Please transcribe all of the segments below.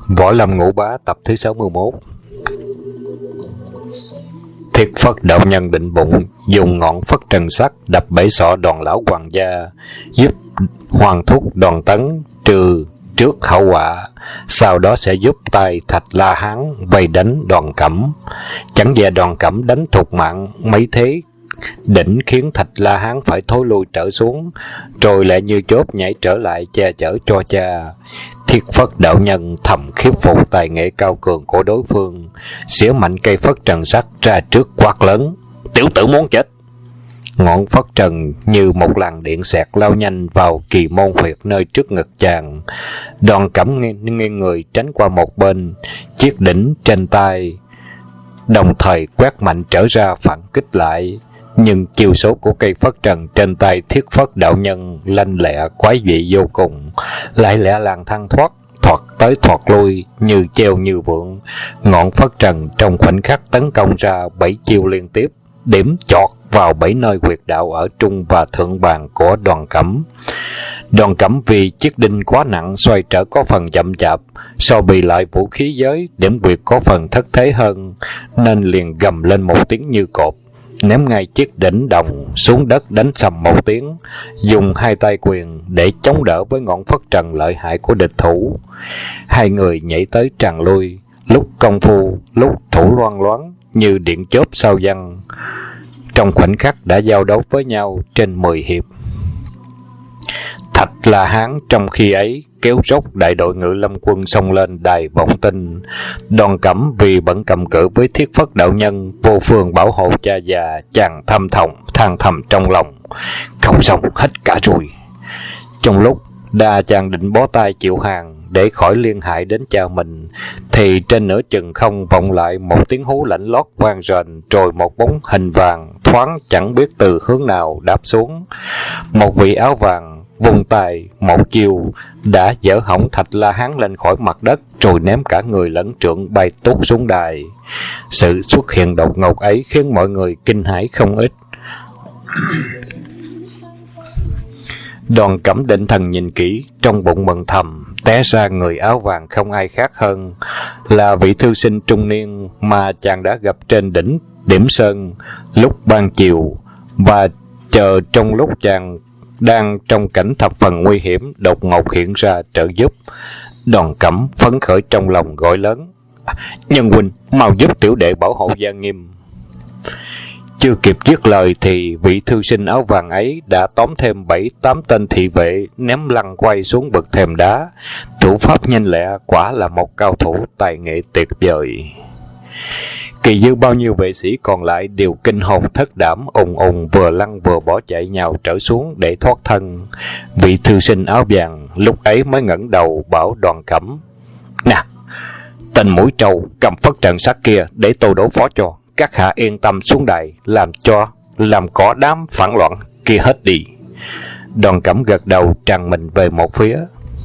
Võ Lâm Ngũ Bá tập thứ 61. Thiết Phất đạo nhân định bụng dùng ngọn phất trần sắt đập bể sọ đoàn lão hoàng gia, giúp Hoàng thúc Đoàn Tấn trừ trước hậu quả, sau đó sẽ giúp tay Thạch La Hán vây đánh Đoàn Cẩm. Chẳng dè Đoàn Cẩm đánh thục mạng mấy thế đỉnh khiến Thạch La Hán phải thối lui trở xuống, rồi lại như chớp nhảy trở lại che chở cho cha. Thiết Phất đạo nhân thầm khiếp phục tài nghệ cao cường của đối phương, xỉa mạnh cây phất trần sắt ra trước quát lớn: "Tiểu tử muốn chết!" Ngọn phất trần như một làn điện xẹt lao nhanh vào kỳ môn huyệt nơi trước ngực chàng. Đoàn Cẩm nghiêng người tránh qua một bên, chiếc đỉnh trên tay đồng thời quét mạnh trở ra phản kích lại. Nhưng chiêu số của cây phất trần trên tay Thiết Phất đạo nhân lanh lẹ quái dị vô cùng, lại lẹ làng thăng thoát tới thoạt lui như treo như vượng. Ngọn phất trần trong khoảnh khắc tấn công ra 7 chiêu liên tiếp, điểm chọt vào 7 nơi huyệt đạo ở trung và thượng bàn của Đoàn Cẩm. Đoàn Cẩm vì chiếc đinh quá nặng xoay trở có phần chậm chạp, so bì lại vũ khí giới điểm huyệt có phần thất thế hơn, nên liền gầm lên một tiếng như cột, ném ngay chiếc đỉnh đồng xuống đất đánh sầm một tiếng, dùng hai tay quyền để chống đỡ với ngọn phất trần lợi hại của địch thủ. Hai người nhảy tới tràn lui, lúc công phu lúc thủ loan loáng như điện chớp sao văng, trong khoảnh khắc đã giao đấu với nhau trên 10 hiệp. Thạch La Hán trong khi ấy kéo dốc đại đội ngự lâm quân xông lên đài vọng tin. Đoàn Cẩm vì bận cầm cự với Thiết Phất đạo nhân vô phương bảo hộ cha già, chàng than thầm trong lòng: không xong hết cả rồi. Trong lúc đa chàng định bó tay chịu hàng để khỏi liên hại đến cha mình, thì trên nửa chừng không vọng lại một tiếng hú lạnh lót vang rền, rồi một bóng hình vàng thoáng chẳng biết từ hướng nào đáp xuống. Một vị áo vàng vung tay một chiêu đã dỡ hỏng Thạch La Hán lên khỏi mặt đất, rồi ném cả người lẫn trượng bay tút xuống đài. Sự xuất hiện đột ngột ấy khiến mọi người kinh hãi không ít. Đoàn Cẩm định thần nhìn kỹ, trong bụng mừng thầm, té ra người áo vàng không ai khác hơn là vị thư sinh trung niên mà chàng đã gặp trên đỉnh Điểm Sơn lúc ban chiều, và chờ trong lúc chàng đang trong cảnh thập phần nguy hiểm đột ngột hiện ra trợ giúp. Đoàn Cẩm phấn khởi trong lòng gọi lớn: "Nhân huynh, mau giúp tiểu đệ bảo hộ Gia Nghiêm." Chưa kịp dứt lời thì vị thư sinh áo vàng ấy đã tóm thêm 7-8 tên thị vệ ném lăn quay xuống bậc thềm đá. Thủ pháp nhanh lẹ, quả là một cao thủ tài nghệ tuyệt vời. Kỳ dư bao nhiêu vệ sĩ còn lại đều kinh hồn thất đảm, ùng vừa lăn vừa bỏ chạy nhào trở xuống để thoát thân. Vị thư sinh áo vàng lúc ấy mới ngẩng đầu bảo Đoàn Cẩm: "Nè, tên mũi trâu cầm phất trận sắt kia để tôi đối phó cho. Các hạ yên tâm xuống đài, làm cỏ đám phản loạn kia hết đi." Đoàn Cẩm gật đầu tràn mình về một phía.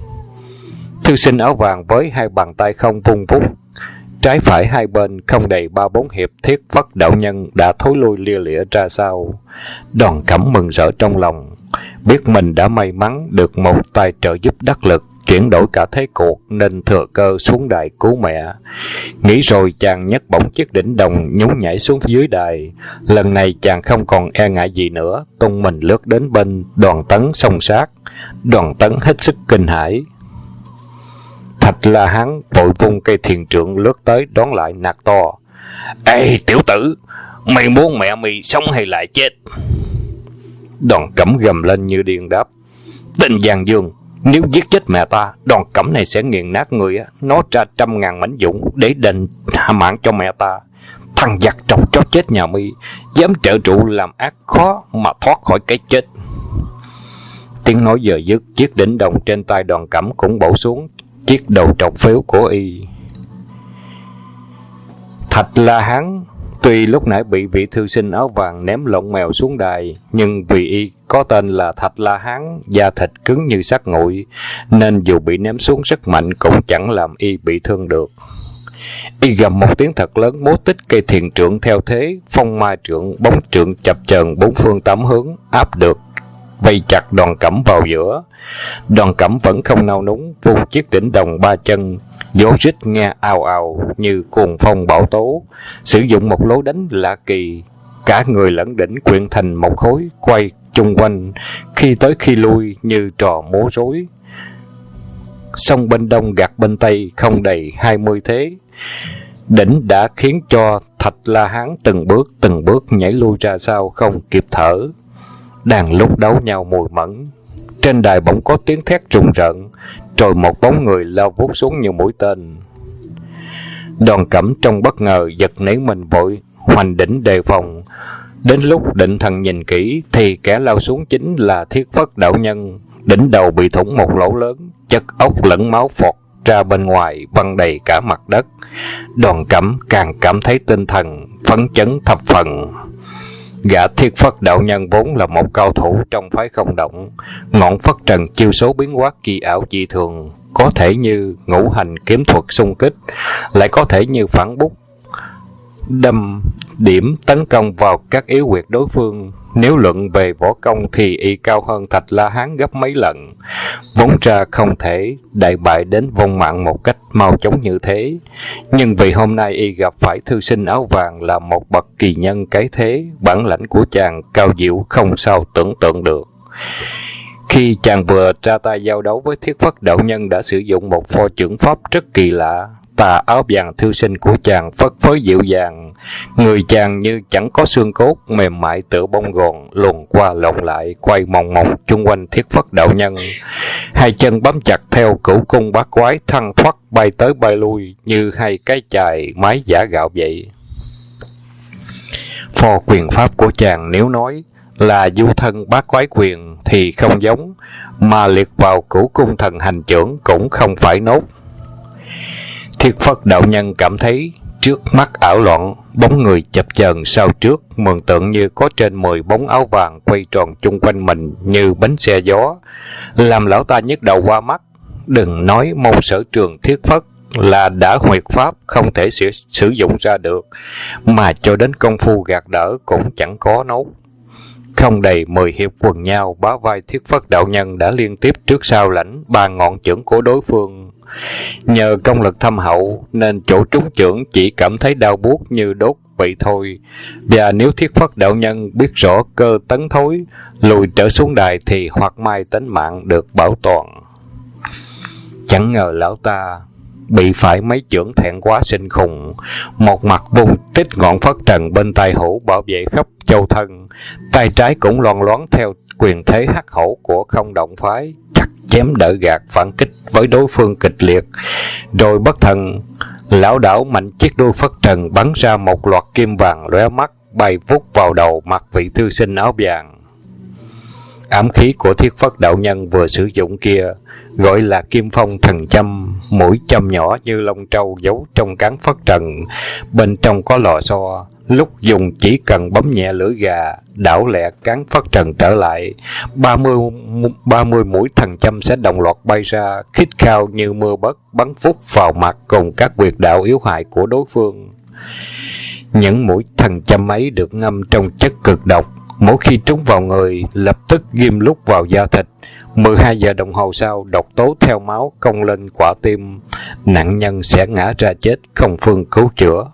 Thư sinh áo vàng với hai bàn tay không vung vút, trái phải hai bên không đầy 3-4 hiệp, Thiết Phất đạo nhân đã thối lui lia lịa ra sau. Đoàn Cẩm mừng rỡ trong lòng, biết mình đã may mắn được một tay trợ giúp đắc lực chuyển đổi cả thế cuộc, nên thừa cơ xuống đài cứu mẹ. Nghĩ rồi chàng nhấc bổng chiếc đỉnh đồng nhún nhảy xuống dưới đài. Lần này chàng không còn e ngại gì nữa, tung mình lướt đến bên Đoàn Tấn xông sát. Đoàn Tấn hết sức kinh hãi. Thạch La Hán vội vung cây thiền trượng lướt tới đón lại nạt to: "Ê tiểu tử, mày muốn mẹ mày sống hay lại chết?" Đoàn Cẩm gầm lên như điên đáp: "Tên Giang Dương, nếu giết chết mẹ ta, Đoàn Cẩm này sẽ nghiền nát người nó ra 100.000 mảnh vụn để đền mạng cho mẹ ta. Thằng giặc trọc chó chết nhà mi, dám trợ trụ làm ác khó mà thoát khỏi cái chết." Tiếng nói vừa dứt, chiếc đỉnh đồng trên tay Đoàn Cẩm cũng bổ xuống chiếc đầu trọc phếu của y. Thạch La Hán tuy lúc nãy bị vị thư sinh áo vàng ném lộn mèo xuống đài, nhưng vì y có tên là Thạch La Hán, da thịt cứng như sắt nguội, nên dù bị ném xuống rất mạnh cũng chẳng làm y bị thương được. Y gầm một tiếng thật lớn, múa tích cây thiền trượng theo thế phong ma trượng, bóng trượng chập chờn bốn phương tám hướng, áp được vây chặt Đoàn Cẩm vào giữa. Đoàn Cẩm vẫn không nao núng, vung chiếc đỉnh đồng ba chân, vỗ rít nghe ào ào như cuồng phong bão tố, sử dụng một lối đánh lạ kỳ, cả người lẫn đỉnh quyện thành một khối, quay chung quanh, khi tới khi lui như trò múa rối. Song bên đông gạt bên tây không đầy 20 thế. Đỉnh đã khiến cho Thạch La Hán từng bước nhảy lui ra sau không kịp thở. Đang lúc đấu nhau mùi mẫn, trên đài bỗng có tiếng thét rùng rợn, rồi một bóng người lao vút xuống như mũi tên. Đoàn Cẩm trong bất ngờ giật nảy mình vội hoành đỉnh đề phòng. Đến lúc định thần nhìn kỹ thì kẻ lao xuống chính là Thiết Phất đạo nhân. Đỉnh đầu bị thủng một lỗ lớn, chất ốc lẫn máu phọt ra bên ngoài văng đầy cả mặt đất. Đoàn Cẩm càng cảm thấy tinh thần phấn chấn thập phần. Gã Thiết Phất đạo nhân vốn là một cao thủ trong phái không động, ngọn phất trần chiêu số biến hóa kỳ ảo dị thường, có thể như ngũ hành kiếm thuật xung kích, lại có thể như phản bút đâm điểm tấn công vào các yếu huyệt đối phương. Nếu luận về võ công thì y cao hơn Thạch La Hán gấp mấy lần, vốn ra không thể đại bại đến vong mạng một cách mau chóng như thế. Nhưng vì hôm nay y gặp phải thư sinh áo vàng là một bậc kỳ nhân cái thế, bản lãnh của chàng cao diệu không sao tưởng tượng được. Khi chàng vừa ra tay giao đấu với Thiết Phất đạo nhân đã sử dụng một pho chưởng pháp rất kỳ lạ. Tà áo vàng thư sinh của chàng phất phới dịu dàng, người chàng như chẳng có xương cốt, mềm mại tựa bông gòn, luồn qua lộn lại, quay mòng mòng chung quanh Thiết Phất đạo nhân. Hai chân bám chặt theo cửu cung bát quái, thăng thoát bay tới bay lui như hai cái chài mái giả gạo vậy. Pho quyền pháp của chàng nếu nói là du thân bát quái quyền thì không giống, mà liệt vào cửu cung thần hành chưởng cũng không phải nốt. Thiết Phất đạo nhân cảm thấy trước mắt ảo loạn, bóng người chập chờn sau trước, mường tượng như có trên 10 bóng áo vàng quay tròn chung quanh mình như bánh xe gió, làm lão ta nhức đầu qua mắt. Đừng nói môn sở trường Thiết Phất là đã huyệt pháp không thể sử dụng ra được, mà cho đến công phu gạt đỡ cũng chẳng có nốt. Không đầy 10 hiệp quần nhau, bá vai Thiết Phất đạo nhân đã liên tiếp trước sau lãnh 3 ngọn chưởng của đối phương. Nhờ công lực thâm hậu nên chỗ trúng chưởng chỉ cảm thấy đau buốt như đốt vậy thôi. Và nếu Thiết Phất đạo nhân biết rõ cơ tấn thối, lùi trở xuống đài thì hoặc may tính mạng được bảo toàn. Chẳng ngờ lão ta bị phải mấy chưởng thẹn quá sinh khùng, một mặt vung tích ngọn phất trần bên tay hữu bảo vệ khắp châu thân, tay trái cũng loan loáng theo quyền thế hắc hổ của không động phái, chặt chém đỡ gạt phản kích với đối phương kịch liệt. Rồi bất thần lão đảo mạnh chiếc đuôi phất trần bắn ra một loạt kim vàng lóe mắt, bay vút vào đầu mặt vị thư sinh áo vàng. Ám khí của Thiết Phất đạo nhân vừa sử dụng kia gọi là Kim Phong Thần Châm, mũi châm nhỏ như lông trâu giấu trong cán phất trần, bên trong có lò xo. Lúc dùng chỉ cần bấm nhẹ lưỡi gà, đảo lẹ cán phất trần trở lại, 30 mũi thần châm sẽ đồng loạt bay ra, khít khao như mưa bấc, bắn phúc vào mặt cùng các huyệt đạo yếu hại của đối phương. Những mũi thần châm ấy được ngâm trong chất cực độc, mỗi khi trúng vào người lập tức ghim lút vào da thịt. 12 giờ đồng hồ sau, độc tố theo máu công lên quả tim, nạn nhân sẽ ngã ra chết không phương cứu chữa.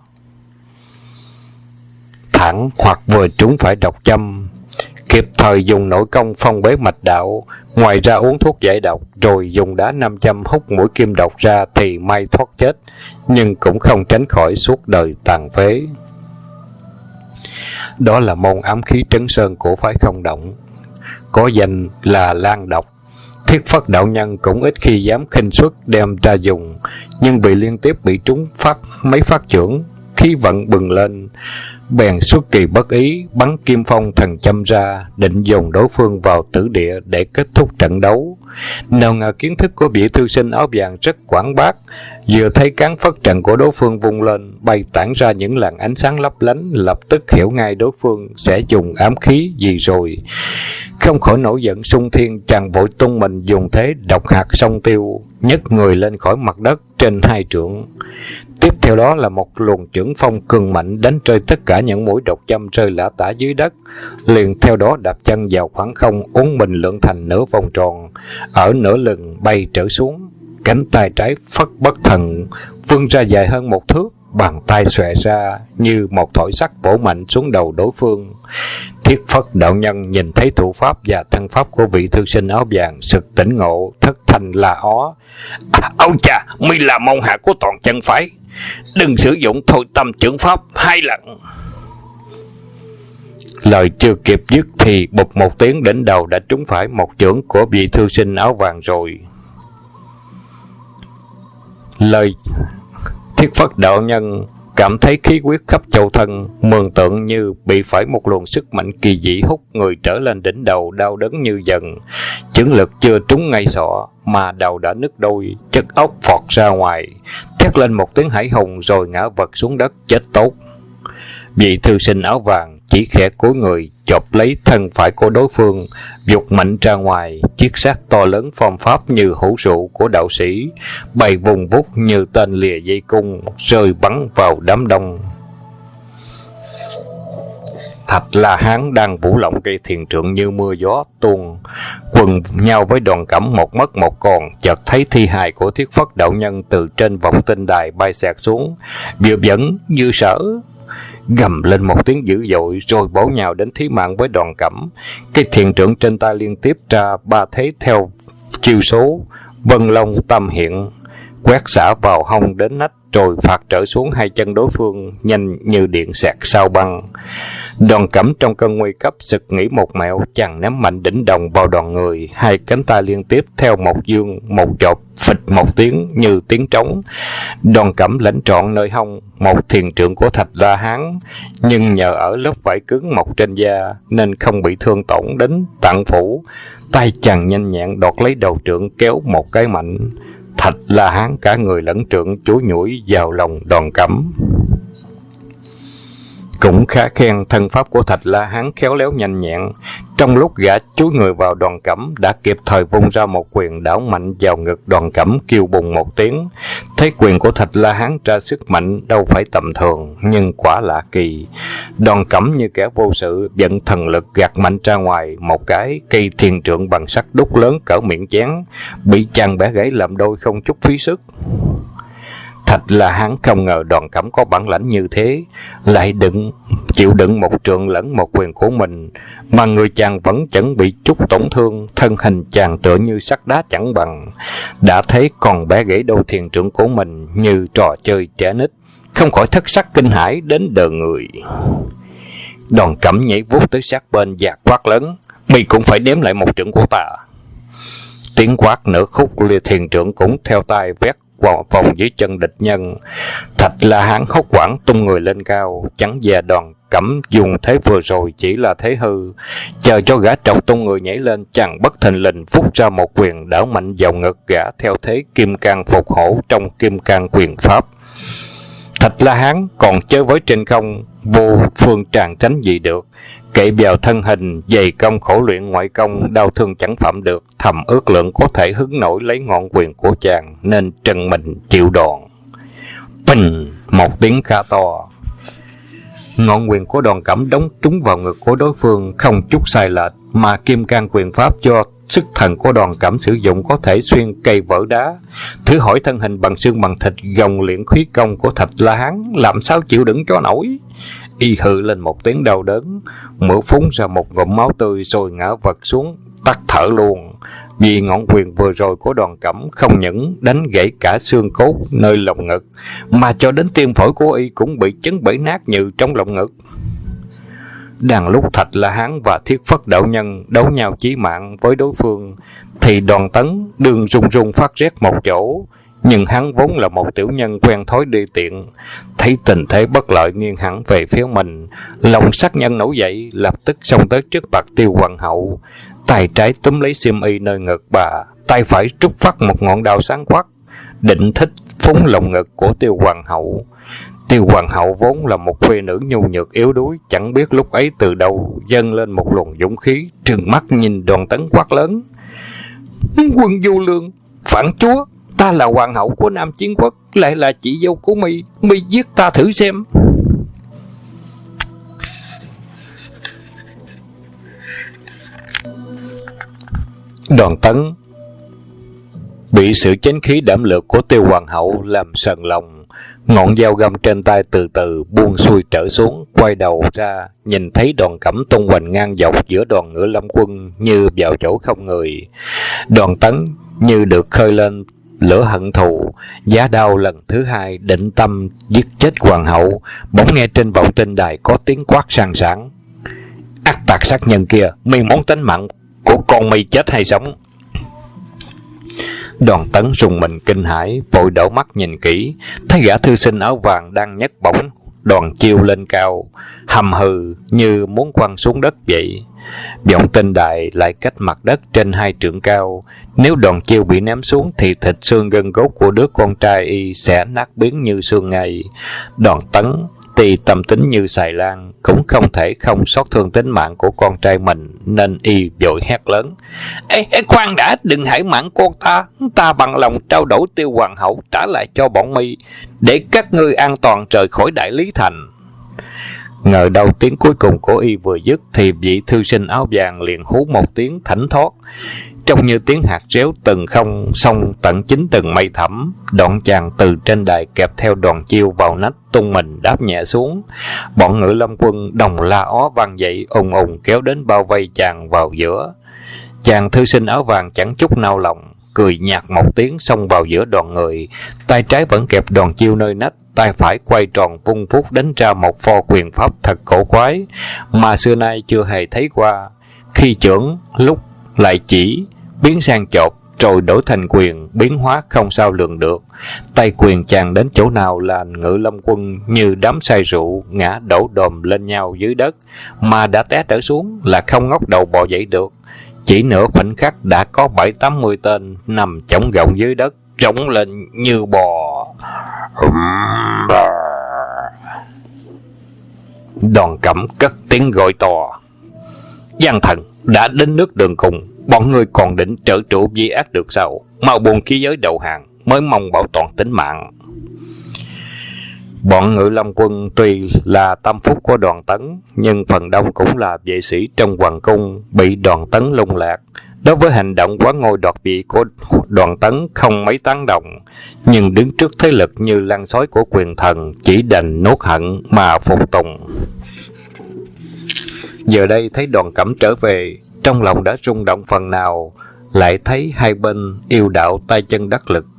Thẳng hoặc vừa trúng phải độc châm, kịp thời dùng nội công phong bế mạch đạo, ngoài ra uống thuốc giải độc rồi dùng đá nam châm hút mũi kim độc ra thì may thoát chết, nhưng cũng không tránh khỏi suốt đời tàn phế. Đó là môn ám khí trấn sơn của phái không động, có danh là Lan Độc. Thiết Phất đạo nhân cũng ít khi dám khinh suất đem ra dùng, nhưng vì liên tiếp bị trúng mấy phát chưởng, khí vận bừng lên, bèn xuất kỳ bất ý bắn Kim Phong Thần Châm ra, định dồn đối phương vào tử địa để kết thúc trận đấu. Nào ngờ kiến thức của vị thư sinh áo vàng rất quảng bác, vừa thấy cán phất trận của đối phương vung lên, bay tản ra những làn ánh sáng lấp lánh, lập tức hiểu ngay đối phương sẽ dùng ám khí gì rồi. Không khỏi nổi giận xung thiên, chàng vội tung mình dùng thế độc hạt song tiêu, nhấc người lên khỏi mặt đất trên 2 trượng. Tiếp theo đó là một luồng chưởng phong cường mạnh đánh rơi tất cả những mũi độc châm rơi lả tả dưới đất. Liền theo đó đạp chân vào khoảng không, uốn mình lượn thành nửa vòng tròn, ở nửa lưng bay trở xuống. Cánh tay trái phất bất thần vươn ra dài hơn 1 thước, bàn tay xòe ra như một thỏi sắt bổ mạnh xuống đầu đối phương. Thiết Phất đạo nhân nhìn thấy thủ pháp và thân pháp của vị thư sinh áo vàng, sực tỉnh ngộ, thất thanh la ó: Âu chà, mi là môn hạ của toàn chân phái, đừng sử dụng thôi tâm chưởng pháp 2 lần. Lời chưa kịp dứt thì bụp một tiếng, đỉnh đầu đã trúng phải một chưởng của vị thư sinh áo vàng rồi. Thiết Phất đạo nhân cảm thấy khí huyết khắp châu thân, mường tượng như bị phải một luồng sức mạnh kỳ dị hút người trở lên đỉnh đầu, đau đớn như dần. Chưởng lực chưa trúng ngay sọ mà đầu đã nứt đôi, chất óc phọt ra ngoài, thét lên một tiếng hãi hùng rồi ngã vật xuống đất chết tốt. Vị thư sinh áo vàng chỉ khẽ cúi người chộp lấy thân phải của đối phương, giục mạnh ra ngoài. Chiếc xác to lớn phong pháp như hũ rượu của đạo sĩ bay vùng vút như tên lìa dây cung, rơi bắn vào đám đông. Thạch La Hán đang vũ lộng cây thiền trượng như mưa gió tuôn, quần nhau với Đoàn Cẩm một mất một còn. Chợt thấy thi hài của Thiết Phất đạo nhân từ trên vọng tinh đài bay xẹt xuống, vừa dẫn như sở gầm lên một tiếng dữ dội rồi bổ nhào đến thí mạng với Đoàn Cẩm. Cái thiền trượng trên tay liên tiếp ra 3 thế theo chiêu số Vân Long Tam Hiện, quét xả vào hông đến nách rồi phạt trở xuống 2 chân đối phương, nhanh như điện xẹt sao băng. Đoàn Cẩm trong cơn nguy cấp sực nghĩ một mẹo, chàng ném mạnh đỉnh đồng vào đoàn người, 2 cánh tay liên tiếp theo một dương một chộp, phịch một tiếng như tiếng trống. Đoàn Cẩm lãnh trọn nơi hông một thiền trượng của Thạch La Hán, nhưng nhờ ở lớp vải cứng mọc trên da nên không bị thương tổn đến tạng phủ. Tay chàng nhanh nhẹn đoạt lấy đầu trượng, kéo một cái mạnh. Thạch La Hán cả người lẫn trượng chúi nhủi vào lòng Đoàn Cẩm. Cũng khá khen thân pháp của Thạch La Hán khéo léo nhanh nhẹn. Trong lúc gã chúi người vào Đoàn Cẩm, đã kịp thời vung ra một quyền đảo mạnh vào ngực Đoàn Cẩm, kêu bùng một tiếng. Thấy quyền của Thạch La Hán ra sức mạnh đâu phải tầm thường, nhưng quả lạ kỳ. Đoàn Cẩm như kẻ vô sự vận thần lực gạt mạnh ra ngoài một cái, cây thiền trượng bằng sắt đúc lớn cỡ miệng chén bị chàng bẻ gãy làm đôi không chút phí sức. Thạch La Hán không ngờ Đoàn Cẩm có bản lãnh như thế, lại chịu đựng một trượng lẫn một quyền của mình, mà người chàng vẫn chẳng bị chút tổn thương. Thân hình chàng tựa như sắt đá chẳng bằng, đã thấy còn bẻ gãy đôi thiền trượng của mình như trò chơi trẻ nít, không khỏi thất sắc kinh hãi đến đờ người. Đoàn Cẩm nhảy vút tới sát bên và quát lớn: "Mi cũng phải đếm lại một trượng của ta." Tiếng quát nửa khúc, lìa thiền trượng cũng theo tay vét vòng dưới chân địch nhân. Thạch La Hán hốt hoảng tung người lên cao, chẳng dè Đoàn Cẩm dùng thế vừa rồi chỉ là thế hư. Chờ cho gã trọc tung người nhảy lên, chàng bất thình lình phúc ra một quyền đảo mạnh vào ngực gã theo thế kim cang phục hổ trong kim cang quyền pháp. Thạch La Hán còn chơi với trên không, vô phương tràn tránh gì được. Cậy vào thân hình dày công khổ luyện ngoại công, đau thương chẳng phạm được, thầm ước lượng có thể hứng nổi lấy ngọn quyền của chàng, nên trần mình chịu đòn. Phình một tiếng khá to, ngọn quyền của Đoàn Cẩm đóng trúng vào ngực của đối phương không chút sai lệch, mà kim cang quyền pháp do sức thần của Đoàn Cẩm sử dụng có thể xuyên cây vỡ đá. Thử hỏi thân hình bằng xương bằng thịt, gồng luyện khí công của Thạch La Hán làm sao chịu đựng cho nổi. Y hự lên một tiếng đau đớn, mũi phúng ra một ngụm máu tươi rồi ngã vật xuống tắt thở luôn. Vì ngọn quyền vừa rồi của Đoàn Cẩm không những đánh gãy cả xương cốt nơi lồng ngực, mà cho đến tim phổi của y cũng bị chấn bể nát như trong lồng ngực. Đang lúc Thạch La Hán và Thiết Phất đạo nhân đấu nhau chí mạng với đối phương, thì Đoàn Tấn đường run run phát rét một chỗ. Nhưng hắn vốn là một tiểu nhân quen thói đi tiện, thấy tình thế bất lợi nghiêng hẳn về phía mình, lòng sát nhân nổi dậy, lập tức xông tới trước mặt Tiêu Hoàng hậu. Tay trái túm lấy xiêm y nơi ngực bà, tay phải trúc phát một ngọn đao sáng quắc, định thích phúng lồng ngực của Tiêu Hoàng hậu. Tiêu hoàng hậu vốn là một khuê nữ nhu nhược yếu đuối, chẳng biết lúc ấy từ đâu dâng lên một luồng dũng khí, trừng mắt nhìn Đoàn Tấn quát lớn: Quân vô lương, phản chúa, ta là hoàng hậu của Nam Chiến Quốc, lại là chị dâu của mi, mi giết ta thử xem. Đoàn Tấn bị sự chánh khí đảm lược của Tiêu hoàng hậu làm sờn lòng, ngọn dao găm trên tay từ từ buông xuôi trở xuống, quay đầu ra nhìn thấy Đoàn Cẩm tung hoành ngang dọc giữa đoàn Ngự Lâm quân như vào chỗ không người. Đoàn Tấn như được khơi lên lửa hận thù, giá đao lần thứ hai định tâm giết chết hoàng hậu, bỗng nghe trên bầu tinh đài có tiếng quát sang sảng: Ác tặc sát nhân kia, mi muốn tính mạng của con mi chết hay sống? Đoàn Tấn rùng mình kinh hãi, vội đảo mắt nhìn kỹ, thấy gã thư sinh áo vàng đang nhấc bổng Đoàn Chiêu lên cao, hầm hừ như muốn quăng xuống đất vậy. Vọng tinh đài lại cách mặt đất trên 2 trượng cao, nếu Đoàn Chiêu bị ném xuống thì thịt xương gân cốt của đứa con trai y sẽ nát biến như xương ngay. Đoàn Tấn tuy tâm tính như xài lan, cũng không thể không xót thương tính mạng của con trai mình, nên y vội hét lớn: Ê, khoan đã, đừng hãy mạng con ta, ta bằng lòng trao đổi Tiêu hoàng hậu trả lại cho bọn mi, để các ngươi an toàn rời khỏi Đại Lý Thành. Ngờ đâu tiếng cuối cùng của y vừa dứt thì vị thư sinh áo vàng liền hú một tiếng thảnh thót, trông như tiếng hạt réo từng không xông tận 9 tầng mây thẳm. Đoạn chàng từ trên đài kẹp theo Đoàn Chiêu vào nách, tung mình đáp nhẹ xuống. Bọn Ngự Lâm quân đồng la ó vang dậy, ùng ùng kéo đến bao vây chàng vào giữa. Chàng thư sinh áo vàng chẳng chút nao lòng, cười nhạt một tiếng xông vào giữa đoàn người, tay trái vẫn kẹp Đoàn Chiêu nơi nách, tay phải quay tròn vung phút đánh ra một pho quyền pháp thật cổ quái mà xưa nay chưa hề thấy qua. Khi chưởng lúc lại chỉ, biến sang chộp, rồi đổi thành quyền, biến hóa không sao lường được. Tay quyền chàng đến chỗ nào là Ngự Lâm quân như đám say rượu ngã đổ đồm lên nhau dưới đất, mà đã té trở xuống là không ngóc đầu bò dậy được. Chỉ nửa khoảnh khắc đã có 70-80 tên nằm chổng gọng dưới đất, trống lên như bò. Đoàn Cẩm cất tiếng gọi to: Gian thần, đã đến nước đường cùng, bọn ngươi còn định trợ trụ vi ác được sao? Mau buông khí giới đầu hàng, mới mong bảo toàn tính mạng. Bọn Ngự Lâm quân tuy là tâm phúc của Đoàn Tấn, nhưng phần đông cũng là vệ sĩ trong hoàng cung, bị Đoàn Tấn lung lạc. Đối với hành động quá ngôi đoạt vị của Đoàn Tấn không mấy tán đồng, nhưng đứng trước thế lực như lan sói của quyền thần, chỉ đành nuốt hận mà phục tùng. Giờ đây thấy Đoàn Cẩm trở về, trong lòng đã rung động phần nào, lại thấy hai bên yêu đạo tay chân đắc lực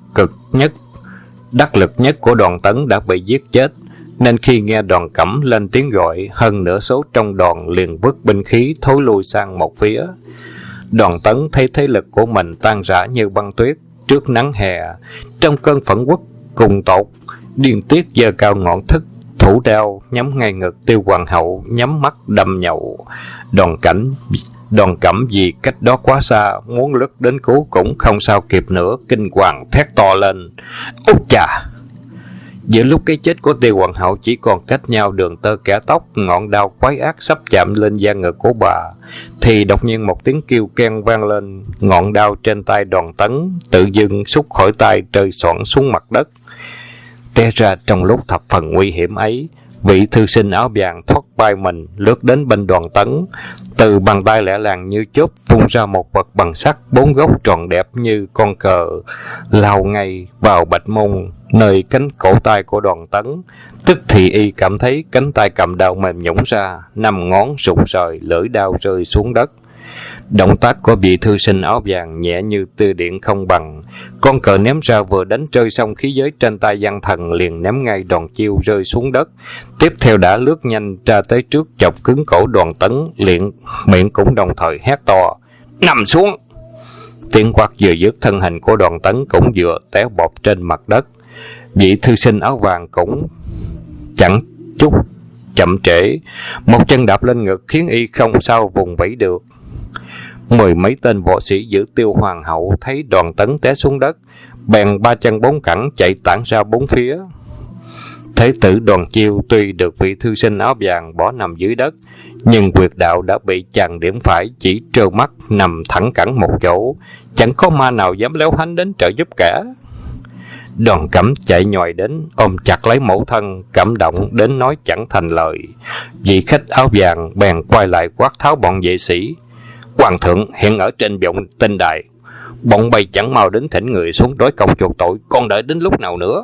nhất của Đoàn Tấn đã bị giết chết, nên khi nghe Đoàn Cẩm lên tiếng gọi, hơn nửa số trong đoàn liền vứt binh khí thối lui sang một phía. Đoàn Tấn thấy thế lực của mình tan rã như băng tuyết trước nắng hè, trong cơn phẫn uất cùng tột, điên tiết giơ cao ngọn thức thủ đao nhắm ngay ngực Tiêu hoàng hậu, nhắm mắt đâm nhậu. Đoàn Cẩm vì cách đó quá xa, muốn lướt đến cứu cũng không sao kịp nữa, kinh hoàng thét to lên: Út chà! Giữa lúc cái chết của Tiêu hoàng hậu chỉ còn cách nhau đường tơ kẻ tóc, ngọn đao quái ác sắp chạm lên da ngực của bà, thì đột nhiên một tiếng kêu keng vang lên. Ngọn đao trên tay Đoàn Tấn tự dưng xúc khỏi tay, rơi xoẵn xuống mặt đất. Té ra trong lúc thập phần nguy hiểm ấy, vị thư sinh áo vàng thoát vai mình, lướt đến bên Đoàn Tấn, từ bàn tay lẹ làng như chớp vung ra một vật bằng sắt 4 góc tròn đẹp như con cờ, lao ngay vào bạch môn nơi cánh cổ tay của Đoàn Tấn. Tức thì y cảm thấy cánh tay cầm đao mềm nhũn ra, 5 ngón rụng rời, lưỡi đao rơi xuống đất. Động tác của vị thư sinh áo vàng nhẹ như tia điện không bằng. Con cờ ném ra vừa đánh rơi xong, khí giới trên tay gian thần liền ném ngay Đoàn Chiêu rơi xuống đất. Tiếp theo đã lướt nhanh ra tới trước, chọc cứng cổ Đoàn Tấn, miệng cũng đồng thời hét to: Nằm xuống! Tiếng quát vừa dứt, thân hình của Đoàn Tấn cũng vừa té bọt trên mặt đất. Vị thư sinh áo vàng cũng chẳng chút chậm trễ, một chân đạp lên ngực khiến y không sao vùng vẫy được. 10 mấy tên võ sĩ giữ Tiêu hoàng hậu thấy Đoàn Tấn té xuống đất, bèn 3 chân 4 cẳng chạy tản ra 4 phía. Thế tử Đoàn Chiêu tuy được vị thư sinh áo vàng bỏ nằm dưới đất, nhưng quyệt đạo đã bị chàng điểm phải, chỉ trơ mắt nằm thẳng cẳng một chỗ, chẳng có ma nào dám léo hánh đến trợ giúp cả. Đoàn Cẩm chạy nhòi đến, ôm chặt lấy mẫu thân, cảm động đến nói chẳng thành lời. Vị khách áo vàng bèn quay lại quát tháo bọn vệ sĩ: "Hoàng thượng hiện ở trên vọng tinh đài, bọn bay chẳng mau đến thỉnh người xuống đối công chuộc tội, còn đợi đến lúc nào nữa?"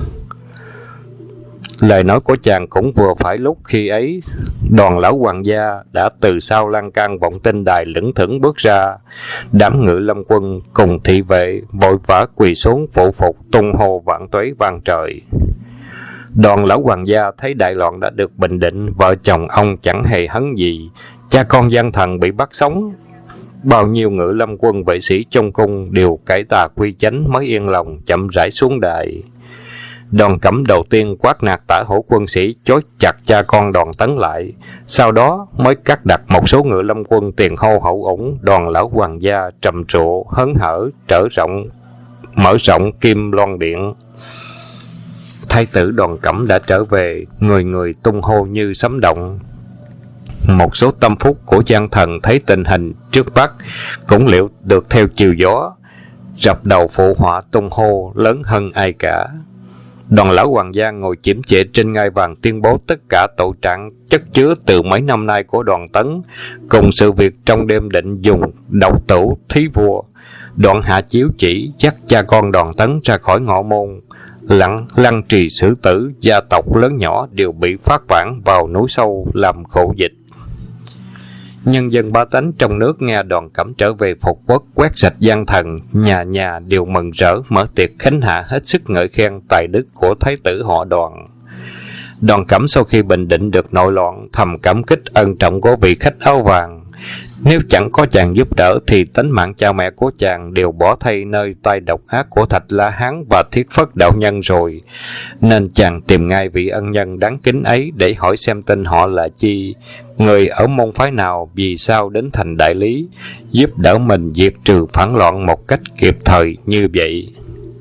Lời nói của chàng cũng vừa phải lúc khi ấy, Đoàn lão hoàng gia đã từ sau lan can vọng tinh đài lững thững bước ra. Đám Ngự Lâm quân cùng thị vệ vội vã quỳ xuống phụ phục, tung hô vạn tuế vang trời. Đoàn lão hoàng gia thấy đại loạn đã được bình định, vợ chồng ông chẳng hề hấn gì, cha con gian thần bị bắt sống. Bao nhiêu Ngự Lâm quân vệ sĩ trong cung đều cải tà quy chánh mới yên lòng chậm rãi xuống đài. Đoàn Cẩm đầu tiên quát nạt Tả Hữu quân sĩ chối chặt cha con Đoàn Tấn lại, sau đó mới cắt đặt một số Ngự Lâm quân tiền hô hậu ủng. Đoàn lão hoàng gia trầm trộ hớn hở mở rộng Kim Loan Điện. Thái tử Đoàn Cẩm đã trở về, người người tung hô như sấm động. Một số tâm phúc của gian thần thấy tình hình trước mắt cũng liệu được theo chiều gió, rập đầu phụ họa tung hô lớn hơn ai cả. Đoàn lão hoàng gia ngồi chiếm trệ trên ngai vàng tuyên bố tất cả tội trạng chất chứa từ mấy năm nay của Đoàn Tấn, cùng sự việc trong đêm định dùng độc tử thí vua. Đoạn hạ chiếu chỉ dắt cha con Đoàn Tấn ra khỏi ngọ môn, lăng trì xử tử, gia tộc lớn nhỏ đều bị phát vãn vào núi sâu làm khổ dịch. Nhân dân bá tánh trong nước nghe Đoàn Cẩm trở về phục quốc, quét sạch gian thần, nhà nhà đều mừng rỡ mở tiệc khánh hạ, hết sức ngợi khen tài đức của thái tử họ Đoàn. Đoàn Cẩm sau khi bình định được nội loạn, thầm cảm kích ân trọng của vị khách áo vàng. Nếu chẳng có chàng giúp đỡ thì tính mạng cha mẹ của chàng đều bỏ thay nơi tay độc ác của Thạch La Hán và Thiết Phất đạo nhân rồi, nên chàng tìm ngay vị ân nhân đáng kính ấy để hỏi xem tên họ là chi, người ở môn phái nào, vì sao đến thành đại lý, giúp đỡ mình diệt trừ phản loạn một cách kịp thời như vậy.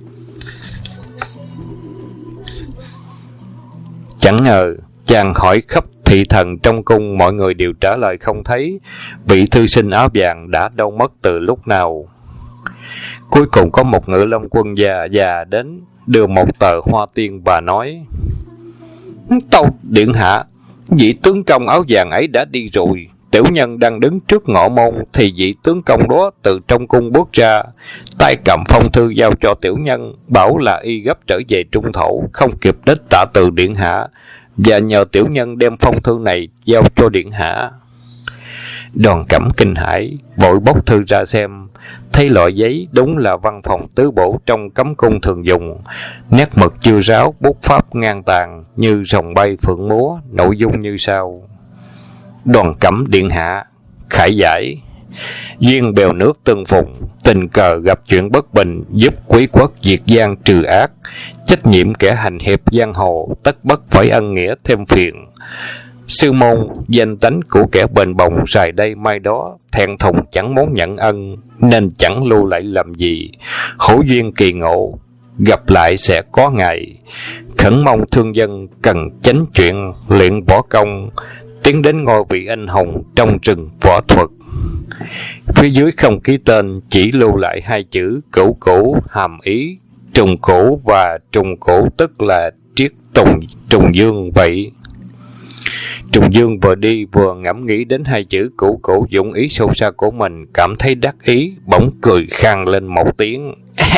Chẳng ngờ chàng hỏi khắp thị thần trong cung, mọi người đều trả lời không thấy vị thư sinh áo vàng đã đâu mất từ lúc nào. Cuối cùng có một Ngự Lâm quân già đến, đưa một tờ hoa tiên và nói: "Tâu điện hạ, vị tướng công áo vàng ấy đã đi rồi. Tiểu nhân đang đứng trước ngọ môn thì vị tướng công đó từ trong cung bước ra, tay cầm phong thư giao cho tiểu nhân, bảo là y gấp trở về trung thổ, không kịp đích tạ từ điện hạ, và nhờ tiểu nhân đem phong thư này giao cho điện hạ." Đoàn Cẩm kinh hãi, vội bóc thư ra xem, thấy loại giấy đúng là văn phòng tứ bổ trong cấm cung thường dùng, nét mực chưa ráo, bút pháp ngang tàn như rồng bay phượng múa, nội dung như sau: "Đoàn Cẩm điện hạ, khải giải. Duyên bèo nước tương phùng, tình cờ gặp chuyện bất bình, giúp quý quốc diệt gian trừ ác. Trách nhiệm kẻ hành hiệp giang hồ, tất bất phải ân nghĩa thêm phiền. Sư môn danh tánh của kẻ bền bồng rài đây mai đó, thẹn thùng chẳng muốn nhận ân, nên chẳng lưu lại làm gì. Hữu duyên kỳ ngộ, gặp lại sẽ có ngày. Khẩn mong thương dân cần chánh chuyện, luyện võ công, tiến đến ngôi vị anh hùng trong rừng võ thuật." Phía dưới không ký tên, chỉ lưu lại hai chữ Cửu Cửu, hàm ý trùng cửu, và trùng cửu tức là triết trùng dương vậy. Trùng Dương vừa đi vừa ngẫm nghĩ đến hai chữ Cửu Cửu, dụng ý sâu xa của mình, cảm thấy đắc ý, bỗng cười khang lên một tiếng.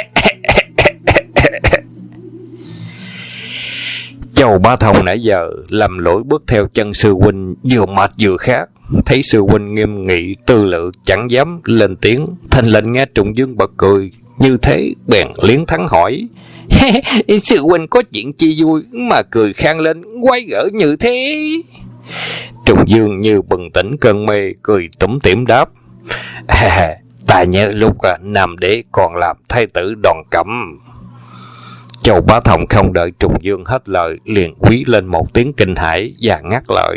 Châu Bá Thông nãy giờ lầm lỗi bước theo chân sư huynh, vừa mệt vừa khát, thấy sư huynh nghiêm nghị tư lự chẳng dám lên tiếng. Thành lệnh nghe Trùng Dương bật cười như thế, bèn liến thắng hỏi: "Sư huynh có chuyện chi vui mà cười khang lên quái gở như thế?" Trùng Dương như bừng tỉnh cơn mê, cười tủm tỉm đáp: "Ta nhớ lúc Nam Đế còn làm thái tử Đoàn Cẩm." Châu Bá Thông không đợi Trùng Dương hết lời, liền quý lên một tiếng kinh hãi và ngắt lời: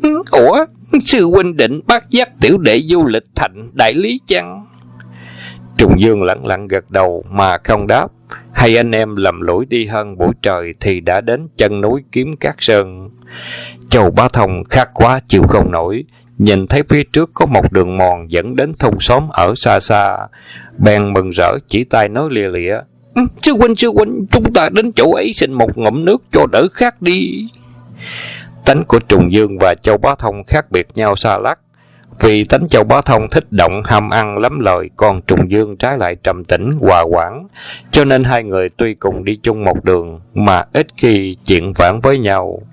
"Ủa, sư huynh định bắt dắt tiểu đệ du lịch thành đại lý chăng?" Trùng Dương lẳng lặng gật đầu mà không đáp. Hai anh em lầm lũi đi hơn buổi trời thì đã đến chân núi Kiếm Cát Sơn. Châu Bá Thông khát quá chịu không nổi, nhìn thấy phía trước có một đường mòn dẫn đến thôn xóm ở xa xa, bèn mừng rỡ chỉ tay nói lia lịa: sư huynh, chúng ta đến chỗ ấy xin một ngụm nước cho đỡ khát đi. Tánh của Trùng Dương và Châu Bá Thông khác biệt nhau xa lắc. Vì tánh Châu Bá Thông thích động ham ăn lắm lời, còn Trùng Dương trái lại trầm tĩnh hòa quản, cho nên hai người tuy cùng đi chung một đường mà ít khi chuyện vãn với nhau.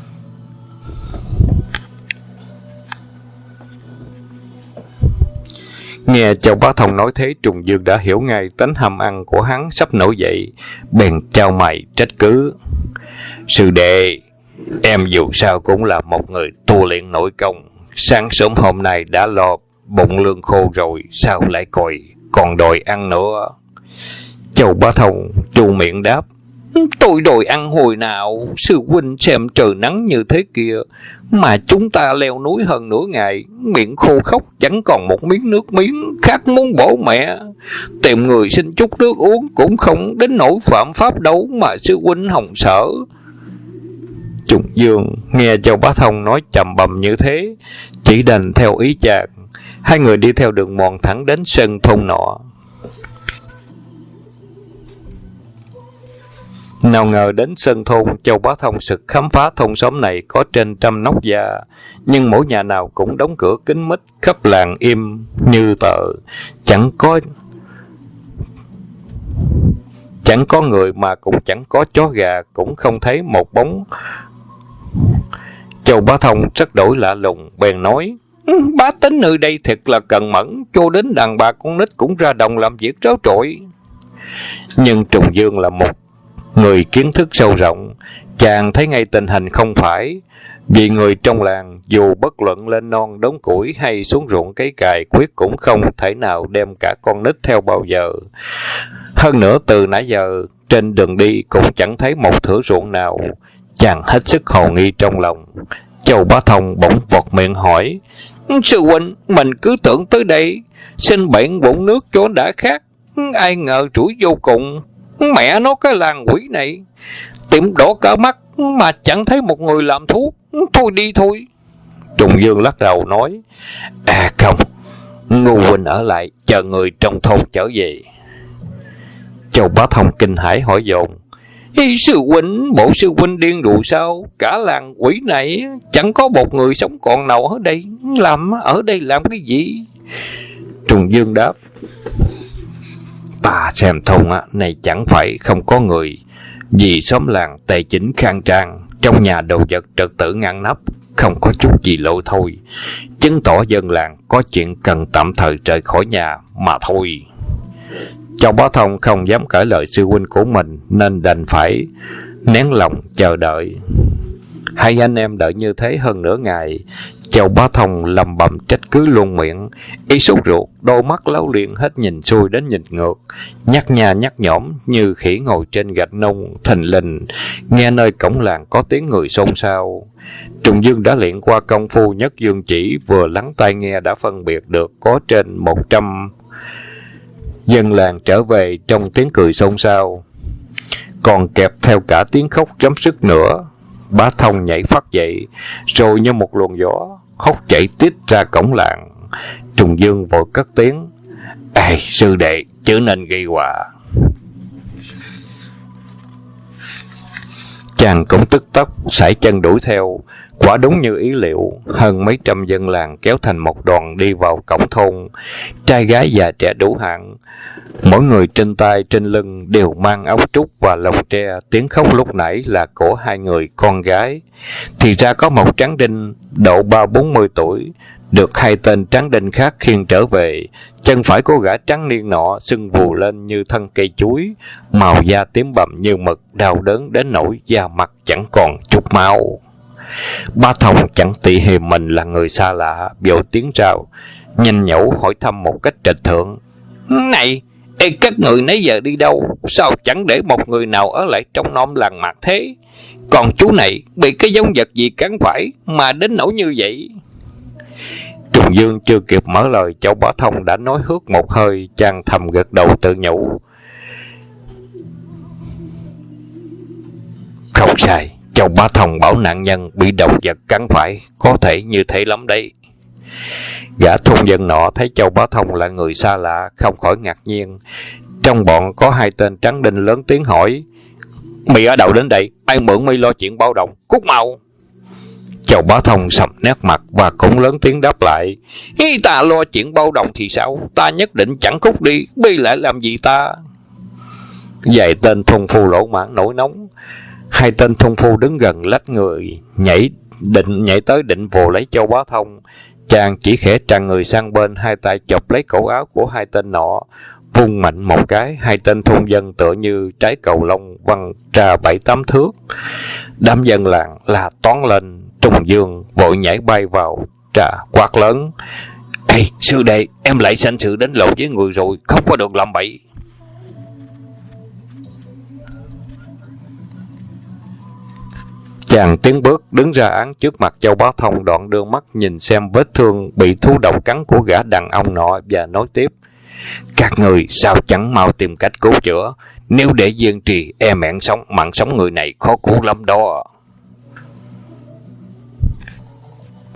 Nghe Châu Bá Thông nói thế, Trùng Dương đã hiểu ngay tánh ham ăn của hắn sắp nổi dậy, bèn chau mày trách cứ: sư đệ, em dù sao cũng là một người tu luyện nội công, sáng sớm hôm nay đã lo bụng lương khô rồi, sao lại còn đòi ăn nữa? Châu Bá Thông chu miệng đáp: tôi đòi ăn hồi nào? Sư huynh xem trời nắng như thế kia, mà chúng ta leo núi hơn nửa ngày, miệng khô khốc chẳng còn một miếng nước miếng, khát muốn bổ mẹ. Tìm người xin chút nước uống cũng không đến nỗi phạm pháp đâu mà sư huynh hòng sợ. Trùng Dương nghe Châu Bá Thông nói trầm bầm như thế, chỉ đành theo ý chàng. Hai người đi theo đường mòn thẳng đến sân thôn nọ. Nào ngờ đến sân thôn, Châu Bá Thông sực khám phá thôn xóm này có trên 100 nóc gia, nhưng mỗi nhà nào cũng đóng cửa kín mít, khắp làng im như tờ, chẳng có người mà cũng chẳng có chó gà, cũng không thấy một bóng. Châu Bá Thông rất đổi lạ lùng, bèn nói: bá tính nơi đây thiệt là cần mẫn, cho đến đàn bà con nít cũng ra đồng làm việc ráo trội. Nhưng Trùng Dương là một người kiến thức sâu rộng, chàng thấy ngay tình hình không phải. Vì người trong làng dù bất luận lên non đốn củi hay xuống ruộng cấy cày, quyết cũng không thể nào đem cả con nít theo bao giờ. Hơn nữa từ nãy giờ trên đường đi cũng chẳng thấy một thửa ruộng nào. Chàng hết sức hồ nghi trong lòng. Châu Bá Thông bỗng vọt miệng hỏi: sư huynh, mình cứ tưởng tới đây xin bệnh bụng nước cho đã khát, ai ngờ rủi vô cùng. Mẹ nó, cái làng quỷ này tiệm đỏ cả mắt mà chẳng thấy một người làm thuốc. Thôi đi thôi. Trùng Dương lắc đầu nói: không, Ngô huynh ở lại chờ người trong thôn trở về. Châu Bá Thông kinh hãi hỏi dồn: sư huynh, bộ sư huynh điên rù sao? Cả làng quỷ này chẳng có một người sống còn nào ở đây, ở đây làm cái gì? Trùng Dương đáp: ta xem thôn này chẳng phải không có người, vì xóm làng tài chính khang trang, trong nhà đồ vật trật tự ngăn nắp, không có chút gì lộ thôi, chứng tỏ dân làng có chuyện cần tạm thời rời khỏi nhà mà thôi. Châu Bá Thông không dám cãi lời sư huynh của mình, nên đành phải nén lòng chờ đợi. Hai anh em đợi như thế hơn nửa ngày. Châu Bá Thông lầm bầm trách cứ luôn miệng, y sốt ruột, đôi mắt láo liên hết nhìn xuôi đến nhìn ngược, nhắc nha nhắc nhõm như khỉ ngồi trên gạch nung. Thình lình nghe nơi cổng làng có tiếng người xôn xao. Trùng Dương đã luyện qua công phu nhất dương chỉ, vừa lắng tai nghe đã phân biệt được có trên 100 dân làng trở về trong tiếng cười xôn xao, còn kẹp theo cả tiếng khóc rắm sức nữa. Bá Thông nhảy phát dậy, rồi như một luồng gió hốt chạy tít ra cổng làng. Trùng Dương vội cất tiếng: sư đệ chớ nên gây họa. Chàng cũng tức tốc sải chân đuổi theo. Quả đúng như ý liệu, hơn mấy trăm dân làng kéo thành một đoàn đi vào cổng thôn. Trai gái già trẻ đủ hạng, mỗi người trên tay trên lưng đều mang áo trúc và lồng tre. Tiếng khóc lúc nãy là của hai người con gái. Thì ra có một tráng đinh độ 30-40 tuổi được hai tên tráng đinh khác khiêng trở về. Chân phải của gã trắng niên nọ sưng vù lên như thân cây chuối, màu da tím bầm như mực, đau đớn đến nỗi da mặt chẳng còn chút máu. Bá Thông chẳng tị hiềm mình là người xa lạ, vội tiếng rào nhanh nhẩu hỏi thăm một cách trịch thượng: này, các người nãy giờ đi đâu? Sao chẳng để một người nào ở lại trong nom làng mạc thế? Còn chú này bị cái giống vật gì cắn phải mà đến nỗi như vậy? Trùng Dương chưa kịp mở lời, Châu Bá Thông đã nói hướt một hơi. Chàng thầm gật đầu tự nhủ: không sai, Châu Bá Thông bảo nạn nhân bị động vật cắn phải, có thể như thế lắm đấy. Gã thôn dân nọ thấy Châu Bá Thông là người xa lạ, không khỏi ngạc nhiên. Trong bọn có hai tên trắng đinh lớn tiếng hỏi: mày ở đâu đến đây? Ai mượn mày lo chuyện báo động? Cút mau! Châu Bá Thông sầm nét mặt và cũng lớn tiếng đáp lại: ta lo chuyện báo động thì sao? Ta nhất định chẳng cút đi, bi lại làm gì ta? Vài tên thôn phu lỗ mãn nổi nóng. Hai tên thôn phu đứng gần lách người, nhảy tới định vồ lấy Châu Bá Thông. Chàng chỉ khẽ tràn người sang bên, hai tay chộp lấy cổ áo của hai tên nọ, vung mạnh một cái. Hai tên thôn dân tựa như trái cầu lông văng ra 7-8 thước. Đám dân làng la toán lên. Trùng Dương vội nhảy bay vào trà quát lớn: ê sư đệ, em lại sanh sự đánh lộn với người rồi, không có được làm bậy. Chàng tiến bước đứng ra án trước mặt Châu Bá Thông, đoạn đưa mắt nhìn xem vết thương bị thú độc cắn của gã đàn ông nọ và nói tiếp: các người sao chẳng mau tìm cách cứu chữa? Nếu để kiên trì, e mạng sống người này khó cứu lắm đó.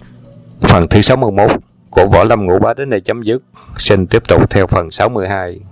Phần thứ 61 của Võ Lâm Ngũ Bá đến đây chấm dứt. Xin tiếp tục theo phần 62.